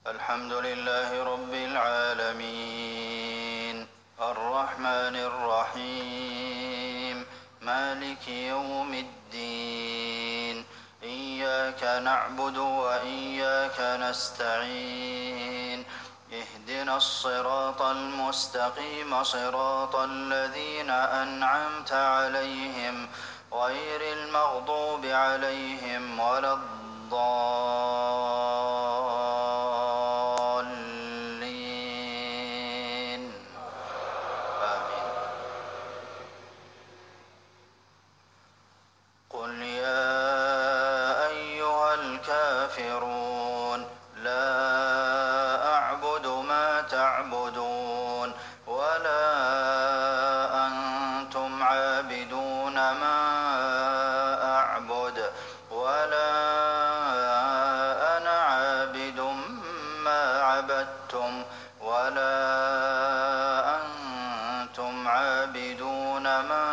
الحمد لله رب العالمين الرحمن الرحيم مالك يوم الدين إياك نعبد وإياك نستعين اهدنا الصراط المستقيم صراط الذين أنعمت عليهم غير المغضوب عليهم ولا الضالين آمين. قل يا أيها الكافرون لا أعبد ما تعبدون ولا أنتم عابدون ما أعبد ولا أنا عابد ما عبدتم ولا أنتم عابدون ما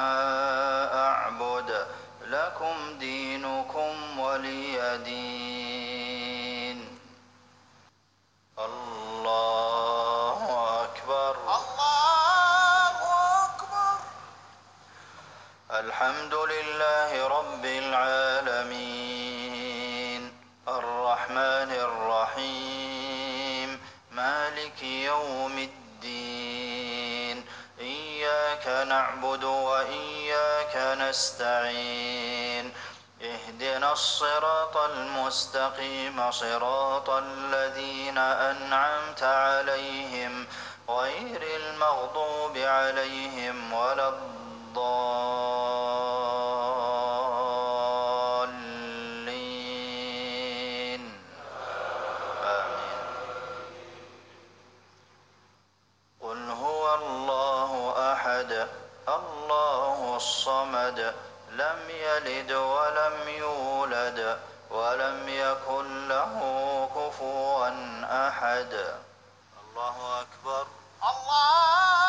أعبد لكم دينكم ولي دين. الله أكبر الله أكبر. الحمد لله رب العالمين الرحمن الرحيم مالك يوم الدين إياك نعبد وإياك نستعين اهدنا الصراط المستقيم صراط الذين أنعمت عليهم غير المغضوب عليهم ولا الضالين آمين. قل هو الله أحد الله الصمد لم يلد ولم يولد ولم يكن له كفوا أحد. الله أكبر. الله